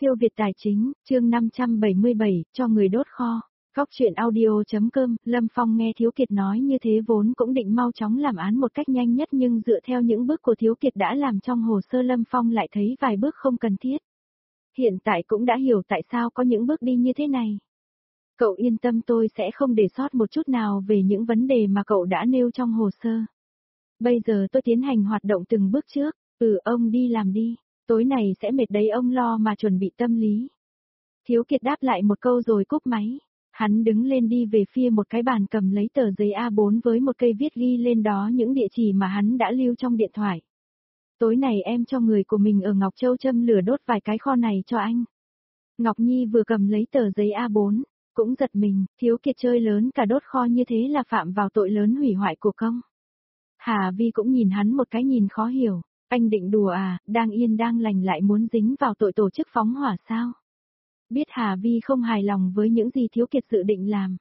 Siêu Việt Tài Chính, chương 577, cho người đốt kho. Góc truyện audio.com, Lâm Phong nghe Thiếu Kiệt nói như thế vốn cũng định mau chóng làm án một cách nhanh nhất, nhưng dựa theo những bước của Thiếu Kiệt đã làm trong hồ sơ, Lâm Phong lại thấy vài bước không cần thiết. Hiện tại cũng đã hiểu tại sao có những bước đi như thế này. Cậu yên tâm, tôi sẽ không để sót một chút nào về những vấn đề mà cậu đã nêu trong hồ sơ. Bây giờ tôi tiến hành hoạt động từng bước trước. Ông đi làm đi. Tối này sẽ mệt đấy, ông lo mà chuẩn bị tâm lý. Thiếu Kiệt đáp lại một câu rồi cúp máy. Hắn đứng lên đi về phía một cái bàn, cầm lấy tờ giấy A4 với một cây viết ghi lên đó những địa chỉ mà hắn đã lưu trong điện thoại. Tối này em cho người của mình ở Ngọc Châu châm lửa đốt vài cái kho này cho anh. Ngọc Nhi vừa cầm lấy tờ giấy A4, cũng giật mình, Thiếu Kiệt chơi lớn cả đốt kho như thế là phạm vào tội lớn hủy hoại của công. Hà Vi cũng nhìn hắn một cái nhìn khó hiểu. Anh định đùa à, đang yên đang lành lại muốn dính vào tội tổ chức phóng hỏa sao? Biết Hà Vi không hài lòng với những gì Thiếu Kiệt dự định làm.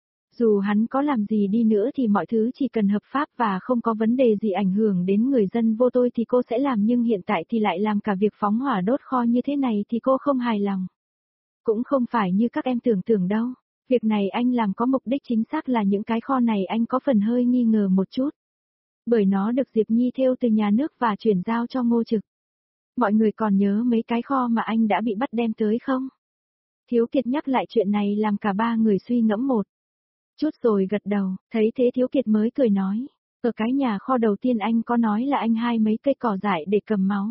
Dù hắn có làm gì đi nữa thì mọi thứ chỉ cần hợp pháp và không có vấn đề gì ảnh hưởng đến người dân vô tội thì cô sẽ làm, nhưng hiện tại thì lại làm cả việc phóng hỏa đốt kho như thế này thì cô không hài lòng. Cũng không phải như các em tưởng đâu. Việc này anh làm có mục đích chính xác là những cái kho này anh có phần hơi nghi ngờ một chút. Bởi nó được Diệp Nhi thêu từ nhà nước và chuyển giao cho Ngô Trực. Mọi người còn nhớ mấy cái kho mà anh đã bị bắt đem tới không? Thiếu Kiệt nhắc lại chuyện này làm cả ba người suy ngẫm một chút rồi gật đầu, thấy thế Thiếu Kiệt mới cười nói. Ở cái nhà kho đầu tiên anh có nói là anh hai mấy cây cỏ dại để cầm máu.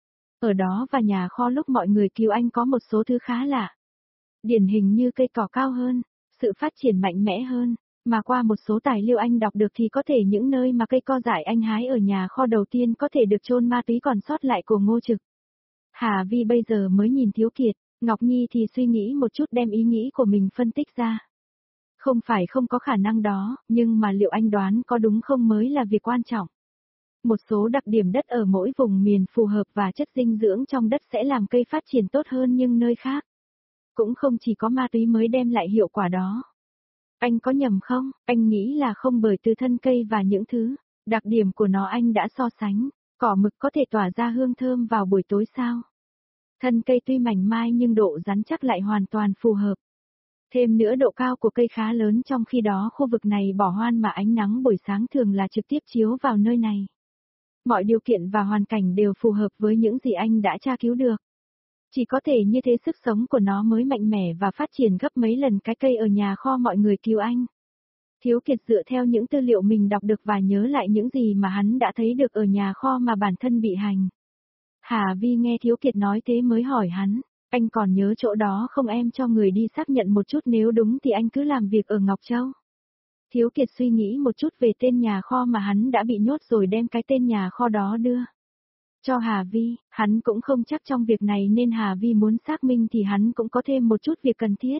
Ở đó và nhà kho lúc mọi người cứu anh có một số thứ khá lạ. Điển hình như cây cỏ cao hơn, sự phát triển mạnh mẽ hơn. Mà qua một số tài liệu anh đọc được thì có thể những nơi mà cây co dại anh hái ở nhà kho đầu tiên có thể được chôn ma túy còn sót lại của Ngô Trực. Hà Vi bây giờ mới nhìn Thiếu Kiệt, Ngọc Nhi thì suy nghĩ một chút đem ý nghĩ của mình phân tích ra. Không phải không có khả năng đó, nhưng mà liệu anh đoán có đúng không mới là việc quan trọng. Một số đặc điểm đất ở mỗi vùng miền phù hợp và chất dinh dưỡng trong đất sẽ làm cây phát triển tốt hơn, nhưng nơi khác cũng không chỉ có ma túy mới đem lại hiệu quả đó. Anh có nhầm không? Anh nghĩ là không, bởi từ thân cây và những thứ đặc điểm của nó anh đã so sánh. Cỏ mực có thể tỏa ra hương thơm vào buổi tối sao? Thân cây tuy mảnh mai nhưng độ rắn chắc lại hoàn toàn phù hợp. Thêm nữa độ cao của cây khá lớn, trong khi đó khu vực này bỏ hoang mà ánh nắng buổi sáng thường là trực tiếp chiếu vào nơi này. Mọi điều kiện và hoàn cảnh đều phù hợp với những gì anh đã tra cứu được. Chỉ có thể như thế sức sống của nó mới mạnh mẽ và phát triển gấp mấy lần cái cây ở nhà kho mọi người cứu anh. Thiếu Kiệt dựa theo những tư liệu mình đọc được và nhớ lại những gì mà hắn đã thấy được ở nhà kho mà bản thân bị hành. Hà Vi nghe Thiếu Kiệt nói thế mới hỏi hắn, anh còn nhớ chỗ đó không, em cho người đi xác nhận một chút, nếu đúng thì anh cứ làm việc ở Ngọc Châu. Thiếu Kiệt suy nghĩ một chút về tên nhà kho mà hắn đã bị nhốt rồi đem cái tên nhà kho đó đưa cho Hà Vi. Hắn cũng không chắc trong việc này nên Hà Vi muốn xác minh thì hắn cũng có thêm một chút việc cần thiết.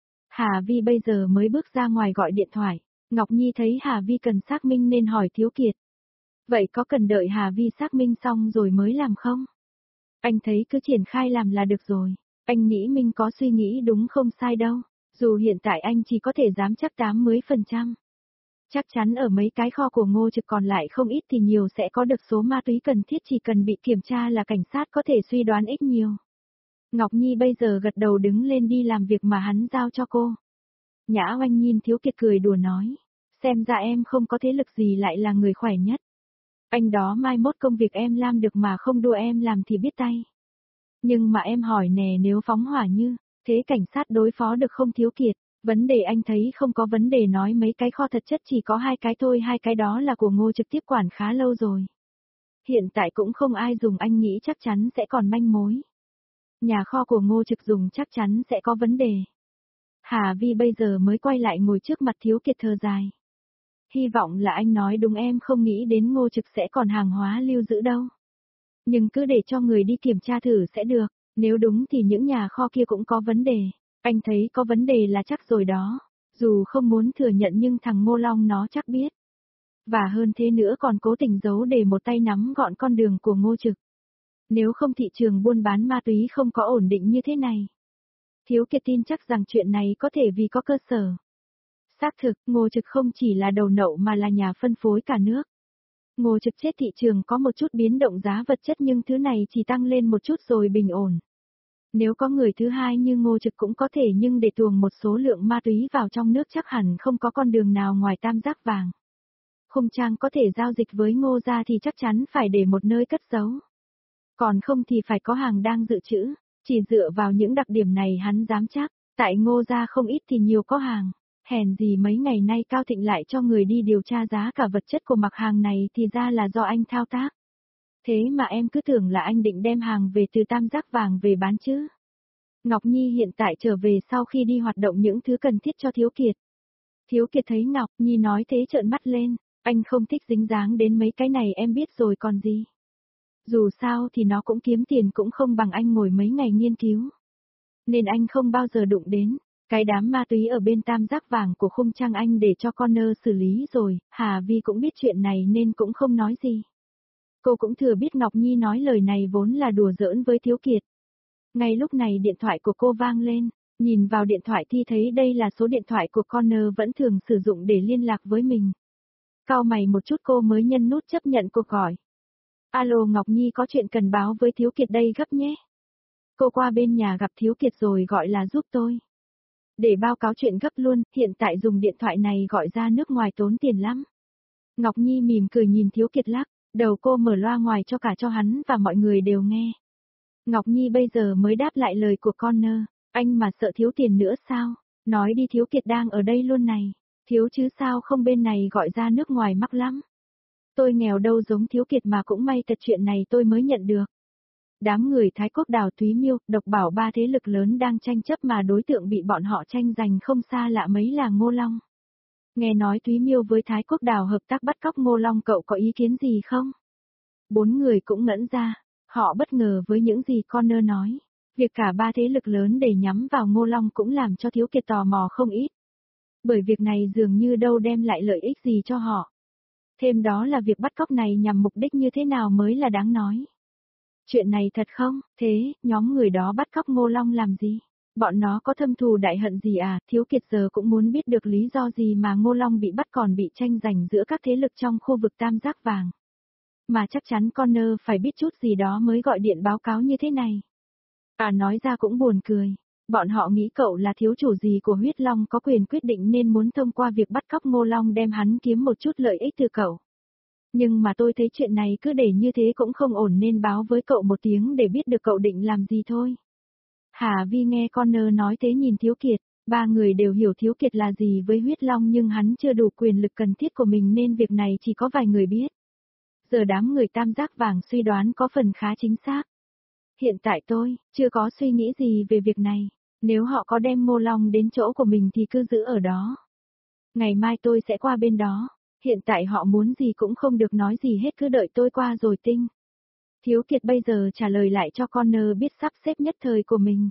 Hà Vi bây giờ mới bước ra ngoài gọi điện thoại. Ngọc Nhi thấy Hà Vi cần xác minh nên hỏi Thiếu Kiệt. Vậy có cần đợi Hà Vi xác minh xong rồi mới làm không? Anh thấy cứ triển khai làm là được rồi. Anh nghĩ mình có suy nghĩ đúng không sai đâu. Dù hiện tại anh chỉ có thể dám chắc 80%. Chắc chắn ở mấy cái kho của Ngô Trực còn lại không ít thì nhiều sẽ có được số ma túy cần thiết, chỉ cần bị kiểm tra là cảnh sát có thể suy đoán ít nhiều. Ngọc Nhi bây giờ gật đầu đứng lên đi làm việc mà hắn giao cho cô. Nhã Oanh nhìn Thiếu Kiệt cười đùa nói, xem ra em không có thế lực gì lại là người khỏe nhất. Anh đó mai mốt công việc em làm được mà không đua em làm thì biết tay. Nhưng mà em hỏi nè, nếu phóng hỏa như thế cảnh sát đối phó được không Thiếu Kiệt? Vấn đề anh thấy không có vấn đề, nói mấy cái kho thật chất chỉ có 2 cái thôi, 2 cái đó là của Ngô Trực tiếp quản khá lâu rồi. Hiện tại cũng không ai dùng, anh nghĩ chắc chắn sẽ còn manh mối. Nhà kho của Ngô Trực dùng chắc chắn sẽ có vấn đề. Hà Vi bây giờ mới quay lại ngồi trước mặt Thiếu Kiệt thở dài. Hy vọng là anh nói đúng, em không nghĩ đến Ngô Trực sẽ còn hàng hóa lưu giữ đâu. Nhưng cứ để cho người đi kiểm tra thử sẽ được, nếu đúng thì những nhà kho kia cũng có vấn đề. Anh thấy có vấn đề là chắc rồi đó, dù không muốn thừa nhận nhưng thằng Ngô Long nó chắc biết. Và hơn thế nữa còn cố tình giấu để một tay nắm gọn con đường của Ngô Trực. Nếu không thị trường buôn bán ma túy không có ổn định như thế này. Thiếu Kiệt tin chắc rằng chuyện này có thể vì có cơ sở. Xác thực, Ngô Trực không chỉ là đầu nậu mà là nhà phân phối cả nước. Ngô Trực chết thị trường có một chút biến động giá vật chất nhưng thứ này chỉ tăng lên một chút rồi bình ổn. Nếu có người thứ hai như Ngô Trực cũng có thể, nhưng để tuồng một số lượng ma túy vào trong nước chắc hẳn không có con đường nào ngoài tam giác vàng. Khung Trang có thể giao dịch với Ngô gia thì chắc chắn phải để một nơi cất giấu. Còn không thì phải có hàng đang dự trữ, chỉ dựa vào những đặc điểm này hắn dám chắc, tại Ngô gia không ít thì nhiều có hàng. Hèn gì mấy ngày nay Cao Thịnh lại cho người đi điều tra giá cả vật chất của mặt hàng này thì ra là do anh thao tác. Thế mà em cứ tưởng là anh định đem hàng về từ tam giác vàng về bán chứ. Ngọc Nhi hiện tại trở về sau khi đi hoạt động những thứ cần thiết cho Thiếu Kiệt. Thiếu Kiệt thấy Ngọc Nhi nói thế trợn mắt lên, anh không thích dính dáng đến mấy cái này em biết rồi còn gì. Dù sao thì nó cũng kiếm tiền cũng không bằng anh ngồi mấy ngày nghiên cứu. Nên anh không bao giờ đụng đến. Cái đám ma túy ở bên tam giác vàng của Khung Trang anh để cho Connor xử lý rồi, Hà Vi cũng biết chuyện này nên cũng không nói gì. Cô cũng thừa biết Ngọc Nhi nói lời này vốn là đùa giỡn với Thiếu Kiệt. Ngay lúc này điện thoại của cô vang lên, nhìn vào điện thoại thì thấy đây là số điện thoại của Connor vẫn thường sử dụng để liên lạc với mình. Cau mày một chút cô mới nhân nút chấp nhận cuộc gọi. Alo Ngọc Nhi có chuyện cần báo với Thiếu Kiệt đây gấp nhé. Cô qua bên nhà gặp Thiếu Kiệt rồi gọi là giúp tôi. Để báo cáo chuyện gấp luôn, hiện tại dùng điện thoại này gọi ra nước ngoài tốn tiền lắm. Ngọc Nhi mỉm cười nhìn Thiếu Kiệt lắc, đầu cô mở loa ngoài cho hắn và mọi người đều nghe. Ngọc Nhi bây giờ mới đáp lại lời của Connor, anh mà sợ thiếu tiền nữa sao? Nói đi Thiếu Kiệt đang ở đây luôn này, thiếu chứ sao không bên này gọi ra nước ngoài mắc lắm. Tôi nghèo đâu giống Thiếu Kiệt mà cũng may thật chuyện này tôi mới nhận được. Đám người Thái Quốc Đào Thúy Miêu, Độc Bảo ba thế lực lớn đang tranh chấp mà đối tượng bị bọn họ tranh giành không xa lạ mấy là Ngô Long. Nghe nói Thúy Miêu với Thái Quốc Đào hợp tác bắt cóc Ngô Long cậu có ý kiến gì không? Bốn người cũng ngẩn ra, họ bất ngờ với những gì Connor nói. Việc cả ba thế lực lớn để nhắm vào Ngô Long cũng làm cho Thiếu Kiệt tò mò không ít. Bởi việc này dường như đâu đem lại lợi ích gì cho họ. Thêm đó là việc bắt cóc này nhằm mục đích như thế nào mới là đáng nói. Chuyện này thật không? Thế, nhóm người đó bắt cóc Ngô Long làm gì? Bọn nó có thâm thù đại hận gì à? Thiếu Kiệt giờ cũng muốn biết được lý do gì mà Ngô Long bị bắt còn bị tranh giành giữa các thế lực trong khu vực tam giác vàng. Mà chắc chắn Connor phải biết chút gì đó mới gọi điện báo cáo như thế này. Nói ra cũng buồn cười. Bọn họ nghĩ cậu là thiếu chủ gì của huyết long có quyền quyết định nên muốn thông qua việc bắt cóc Ngô Long đem hắn kiếm một chút lợi ích từ cậu. Nhưng mà tôi thấy chuyện này cứ để như thế cũng không ổn nên báo với cậu một tiếng để biết được cậu định làm gì thôi. Hà Vi nghe Connor nói thế nhìn Thiếu Kiệt, ba người đều hiểu Thiếu Kiệt là gì với huyết long nhưng hắn chưa đủ quyền lực cần thiết của mình nên việc này chỉ có vài người biết. Giờ đám người tam giác vàng suy đoán có phần khá chính xác. Hiện tại tôi chưa có suy nghĩ gì về việc này, nếu họ có đem Ngô Long đến chỗ của mình thì cứ giữ ở đó. Ngày mai tôi sẽ qua bên đó. Hiện tại họ muốn gì cũng không được nói gì hết cứ đợi tôi qua rồi tinh. Thiếu Kiệt bây giờ trả lời lại cho Connor biết sắp xếp nhất thời của mình.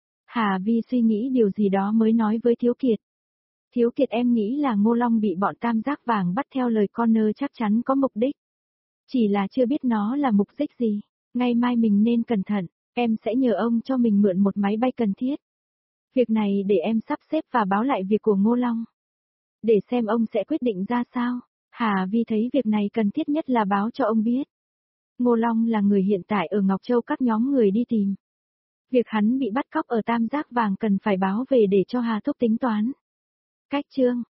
Hà Vi suy nghĩ điều gì đó mới nói với Thiếu Kiệt. Thiếu Kiệt em nghĩ là Ngô Long bị bọn tam giác vàng bắt theo lời Connor chắc chắn có mục đích. Chỉ là chưa biết nó là mục đích gì. Ngày mai mình nên cẩn thận, em sẽ nhờ ông cho mình mượn một máy bay cần thiết. Việc này để em sắp xếp và báo lại việc của Ngô Long. Để xem ông sẽ quyết định ra sao. Hà Vi thấy việc này cần thiết nhất là báo cho ông biết. Ngô Long là người hiện tại ở Ngọc Châu các nhóm người đi tìm. Việc hắn bị bắt cóc ở tam giác vàng cần phải báo về để cho Hà Thúc tính toán. Cách chương